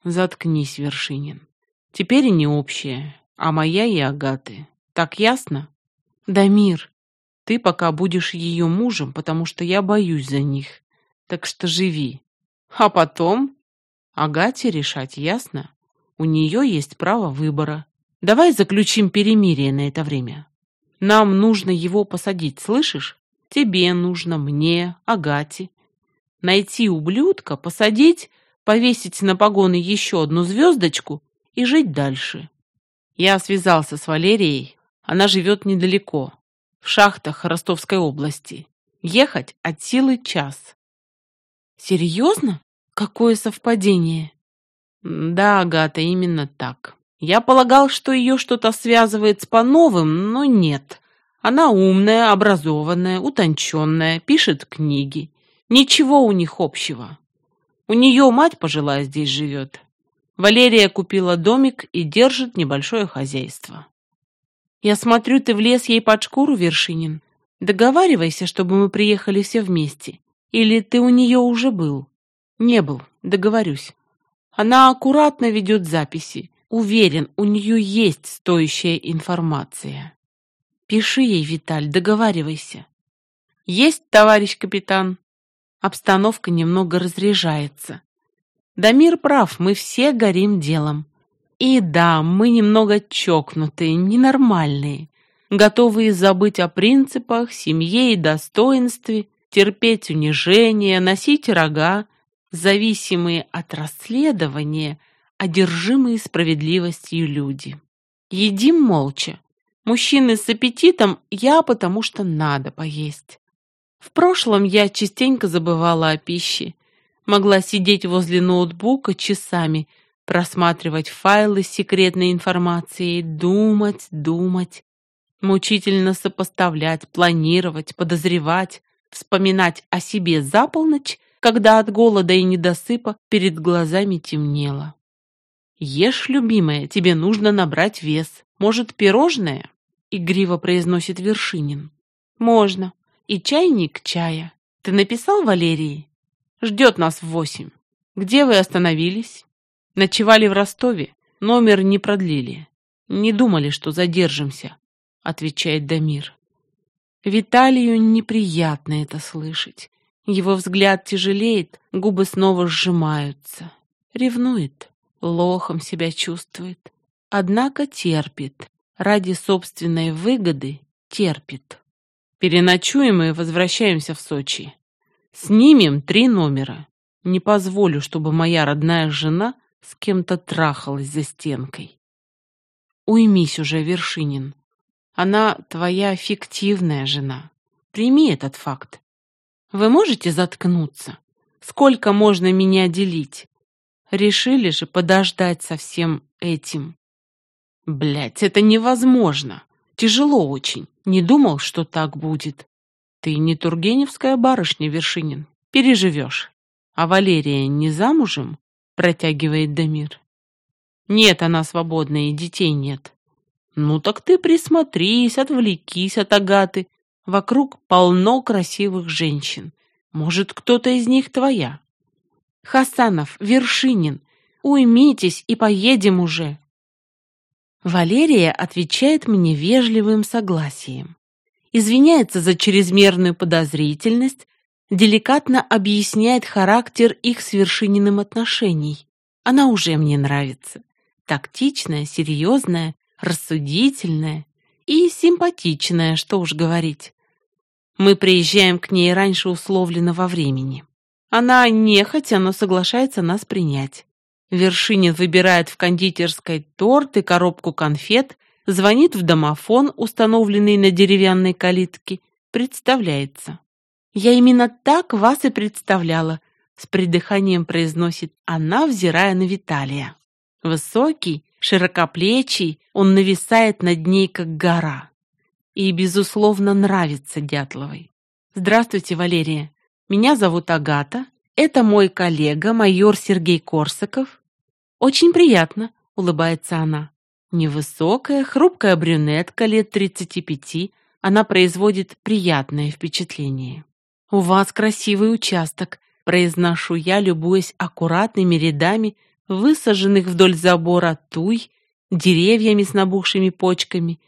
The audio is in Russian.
Заткнись, Вершинин. Теперь и не общее, а моя и Агаты. Так ясно? Дамир, ты пока будешь ее мужем, потому что я боюсь за них. Так что живи. А потом Агате решать, ясно? У нее есть право выбора. Давай заключим перемирие на это время. Нам нужно его посадить, слышишь? Тебе нужно, мне, Агате. Найти ублюдка, посадить, повесить на погоны еще одну звездочку и жить дальше. Я связался с Валерией. Она живет недалеко, в шахтах Ростовской области. Ехать от силы час. Серьезно? Какое совпадение? Да, Агата, именно так. Я полагал, что ее что-то связывает с Пановым, но нет. Она умная, образованная, утонченная, пишет книги. Ничего у них общего. У нее мать пожилая здесь живет. Валерия купила домик и держит небольшое хозяйство. Я смотрю, ты влез ей под шкуру, Вершинин. Договаривайся, чтобы мы приехали все вместе. Или ты у нее уже был? Не был, договорюсь. Она аккуратно ведет записи. Уверен, у нее есть стоящая информация. Пиши ей, Виталь, договаривайся. Есть, товарищ капитан. Обстановка немного разряжается. Дамир прав, мы все горим делом. И да, мы немного чокнутые, ненормальные, готовые забыть о принципах, семье и достоинстве, терпеть унижение, носить рога, зависимые от расследования, одержимые справедливостью люди. Едим молча. Мужчины с аппетитом, я потому что надо поесть. В прошлом я частенько забывала о пище. Могла сидеть возле ноутбука часами, просматривать файлы с секретной информацией, думать, мучительно сопоставлять, планировать, подозревать, вспоминать о себе за полночь, когда от голода и недосыпа перед глазами темнело. «Ешь, любимая, тебе нужно набрать вес. Может, пирожное?» — игриво произносит Вершинин. «Можно. И чайник чая. Ты написал Валерии? Ждет нас в 8. Где вы остановились?» «Ночевали в Ростове. Номер не продлили. Не думали, что задержимся», — отвечает Дамир. Виталию неприятно это слышать. Его взгляд тяжелеет, губы снова сжимаются. Ревнует, лохом себя чувствует. Однако терпит. Ради собственной выгоды терпит. Переночуем и возвращаемся в Сочи. Снимем 3 номера. Не позволю, чтобы моя родная жена с кем-то трахалась за стенкой. Уймись уже, Вершинин. Она твоя фиктивная жена. Прими этот факт. Вы можете заткнуться? Сколько можно меня делить? Решили же подождать со всем этим. Блядь, это невозможно. Тяжело очень. Не думал, что так будет. Ты не тургеневская барышня, Вершинин. Переживешь. А Валерия не замужем? Протягивает Дамир. Нет, она свободна и детей нет. Ну так ты присмотрись, отвлекись от Агаты. Вокруг полно красивых женщин. Может, кто-то из них твоя? Хасанов, Вершинин, уймитесь и поедем уже. Валерия отвечает мне вежливым согласием. Извиняется за чрезмерную подозрительность, деликатно объясняет характер их с Вершининым отношений. Она уже мне нравится. Тактичная, серьезная, рассудительная и симпатичная, что уж говорить. Мы приезжаем к ней раньше условленного времени. Она нехотя, но соглашается нас принять. Вершинин выбирает в кондитерской торт и коробку конфет, звонит в домофон, установленный на деревянной калитке, представляется. «Я именно так вас и представляла», — с придыханием произносит она, взирая на Виталия. Высокий, широкоплечий, он нависает над ней, как гора. И, безусловно, нравится Дятловой. «Здравствуйте, Валерия. Меня зовут Агата. Это мой коллега, майор Сергей Корсаков». «Очень приятно», — улыбается она. Невысокая, хрупкая брюнетка лет 35, она производит приятное впечатление. «У вас красивый участок», — произношу я, любуясь аккуратными рядами высаженных вдоль забора туй, деревьями с набухшими почками